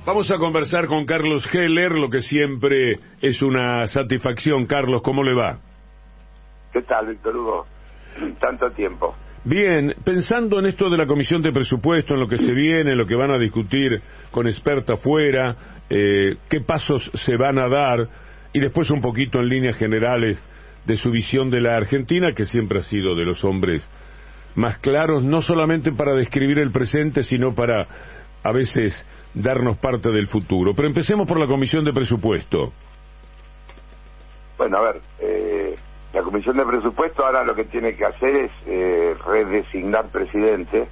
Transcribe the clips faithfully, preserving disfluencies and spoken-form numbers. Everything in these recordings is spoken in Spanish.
Vamos a conversar con Carlos Heller, lo que siempre es una satisfacción. Carlos, ¿cómo le va? ¿Qué tal, Víctor Hugo? Tanto tiempo. Bien, pensando en esto de la Comisión de Presupuesto, en lo que se viene, en lo que van a discutir con experta afuera, eh, qué pasos se van a dar, y después un poquito en líneas generales de su visión de la Argentina, que siempre ha sido de los hombres más claros, no solamente para describir el presente, sino para, a veces, darnos parte del futuro. Pero empecemos por la Comisión de Presupuesto. Bueno, a ver, eh, la Comisión de Presupuesto ahora lo que tiene que hacer es eh, redesignar presidente,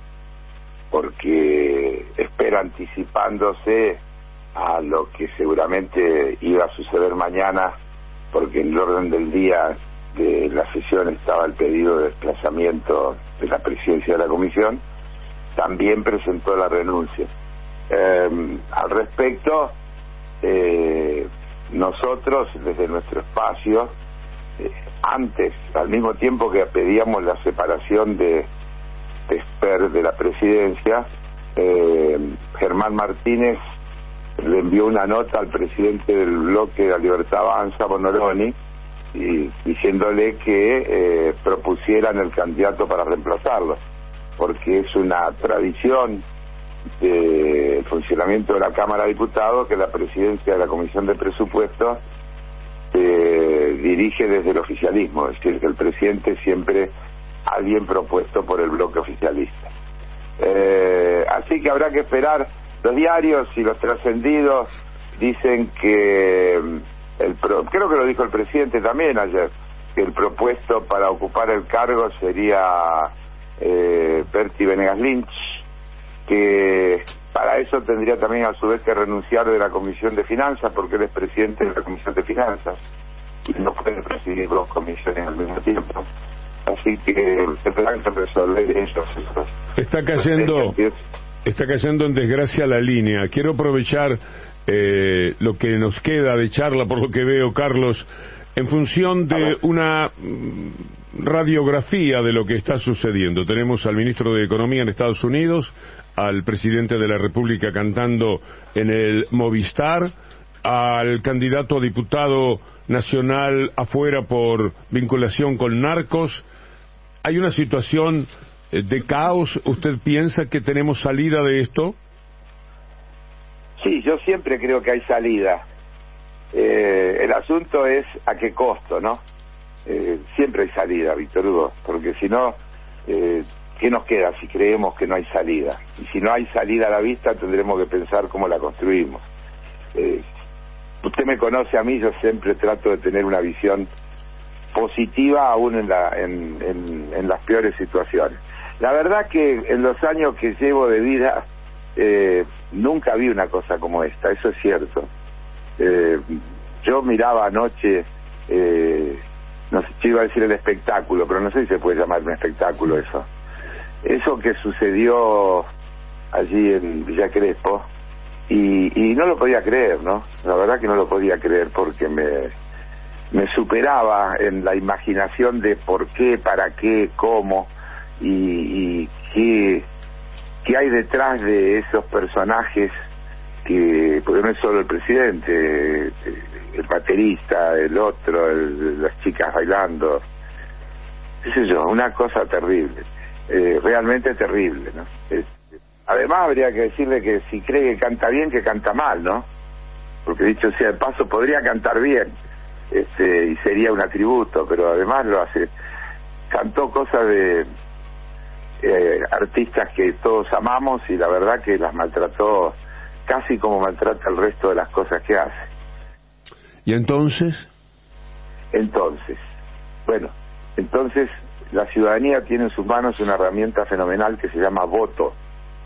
porque espera anticipándose a lo que seguramente iba a suceder mañana, porque en el orden del día de la sesión estaba el pedido de desplazamiento de la presidencia de la Comisión. También presentó la renuncia. Eh, al respecto, eh, nosotros desde nuestro espacio, eh, antes, al mismo tiempo que pedíamos la separación de, de Esper de la presidencia, eh, Germán Martínez le envió una nota al presidente del bloque de la Libertad Avanza, Bonoroni, y diciéndole que eh, propusieran el candidato para reemplazarlo, porque es una tradición del funcionamiento de la Cámara de Diputados que la presidencia de la Comisión de Presupuestos eh, dirige desde el oficialismo, es decir, que el presidente siempre alguien propuesto por el bloque oficialista. Eh, así que habrá que esperar. Los diarios y los trascendidos dicen que el pro, creo que lo dijo el presidente también ayer, que el propuesto para ocupar el cargo sería eh, Berti Venegas Lynch, que para eso tendría también a su vez que renunciar de la Comisión de Finanzas, porque él es presidente de la Comisión de Finanzas y no puede presidir dos comisiones al mismo tiempo. Así que tendrán que resolver eso. Está cayendo, está cayendo en desgracia la línea. Quiero aprovechar eh, lo que nos queda de charla, por lo que veo, Carlos, en función de una radiografía de lo que está sucediendo. Tenemos al ministro de Economía en Estados Unidos, al presidente de la República cantando en el Movistar, al candidato a diputado nacional afuera por vinculación con narcos. Hay una situación de caos. ¿Usted piensa que tenemos salida de esto? Sí, yo siempre creo que hay salida. Eh, el asunto es a qué costo, ¿no? Eh, siempre hay salida, Víctor Hugo, porque si no, eh, ¿qué nos queda si creemos que no hay salida? Y si no hay salida a la vista, tendremos que pensar cómo la construimos. Eh, usted me conoce a mí, yo siempre trato de tener una visión positiva aún en, la, en, en, en las peores situaciones. La verdad que en los años que llevo de vida eh, nunca vi una cosa como esta, eso es cierto. Eh, yo miraba anoche, eh, no sé, yo iba a decir el espectáculo, pero no sé si se puede llamar un espectáculo eso. Eso que sucedió allí en Villa Crespo, y, y no lo podía creer, ¿no? La verdad que no lo podía creer porque me, me superaba en la imaginación de por qué, para qué, cómo, y, y qué, qué hay detrás de esos personajes, que porque no es solo el presidente, el baterista, el otro, el, las chicas bailando, qué sé yo, una cosa terrible. Eh, realmente terrible, ¿no? Es, además habría que decirle que si cree que canta bien, que canta mal, ¿no? Porque dicho sea de paso, podría cantar bien, este, y sería un atributo, pero además lo hace, cantó cosas de eh, artistas que todos amamos, y la verdad que las maltrató casi como maltrata el resto de las cosas que hace. ¿Y entonces? Entonces, bueno, entonces la ciudadanía tiene en sus manos una herramienta fenomenal que se llama voto.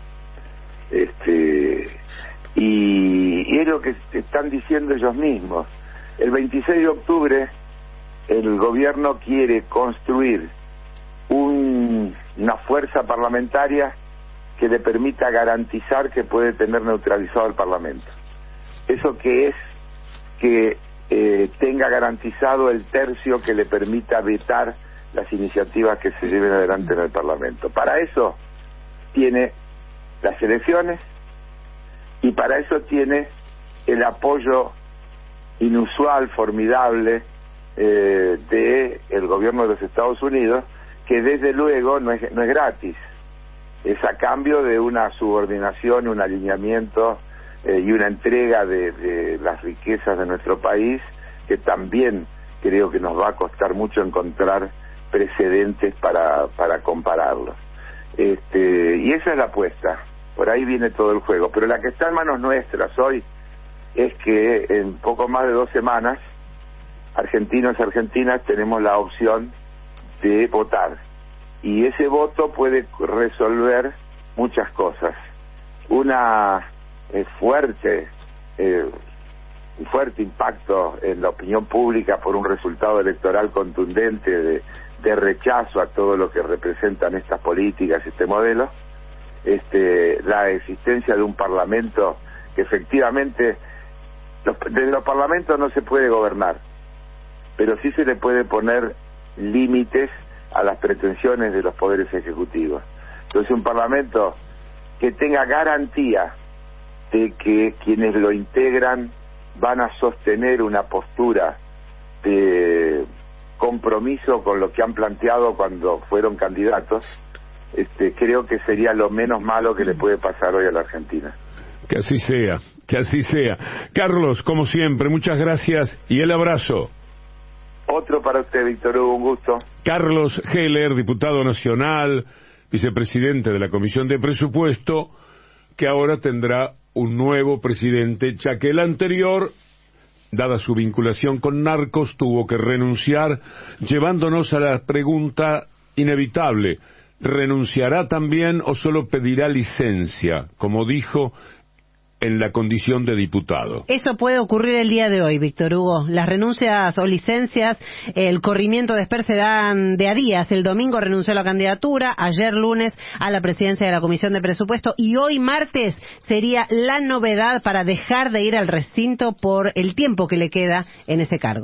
Este, y, y es lo que están diciendo ellos mismos. El veintiséis de octubre el gobierno quiere construir un, una fuerza parlamentaria que le permita garantizar que puede tener neutralizado al Parlamento. ¿Eso qué es? Que eh, tenga garantizado el tercio que le permita vetar las iniciativas que se lleven adelante en el Parlamento. Para eso tiene las elecciones, y para eso tiene el apoyo inusual, formidable, eh, de el gobierno de los Estados Unidos, que desde luego no es, no es gratis, es a cambio de una subordinación, un alineamiento eh, y una entrega de, de las riquezas de nuestro país, que también creo que nos va a costar mucho encontrar precedentes para, para compararlos. Este, y esa es la apuesta, por ahí viene todo el juego, pero la que está en manos nuestras hoy es que en poco más de dos semanas, argentinos y argentinas tenemos la opción de votar, y ese voto puede resolver muchas cosas. Una eh, fuerte, eh, un fuerte impacto en la opinión pública por un resultado electoral contundente de, de rechazo a todo lo que representan estas políticas, este modelo, este, la existencia de un parlamento que efectivamente, los, desde los parlamentos no se puede gobernar, pero sí se le puede poner límites a las pretensiones de los poderes ejecutivos. Entonces, un parlamento que tenga garantía de que quienes lo integran van a sostener una postura de compromiso con lo que han planteado cuando fueron candidatos, este, creo que sería lo menos malo que le puede pasar hoy a la Argentina. Que así sea, que así sea. Carlos, como siempre, muchas gracias y el abrazo. Otro para usted, Víctor Hugo, un gusto. Carlos Heller, diputado nacional, vicepresidente de la Comisión de Presupuesto, que ahora tendrá un nuevo presidente, ya que el anterior, dada su vinculación con narcos, tuvo que renunciar, llevándonos a la pregunta inevitable: ¿renunciará también o solo pedirá licencia, como dijo en la condición de diputado? Eso puede ocurrir el día de hoy, Víctor Hugo. Las renuncias o licencias, el corrimiento de Esper se dan de a días. El domingo renunció a la candidatura, ayer lunes a la presidencia de la Comisión de Presupuesto, y hoy martes sería la novedad para dejar de ir al recinto por el tiempo que le queda en ese cargo.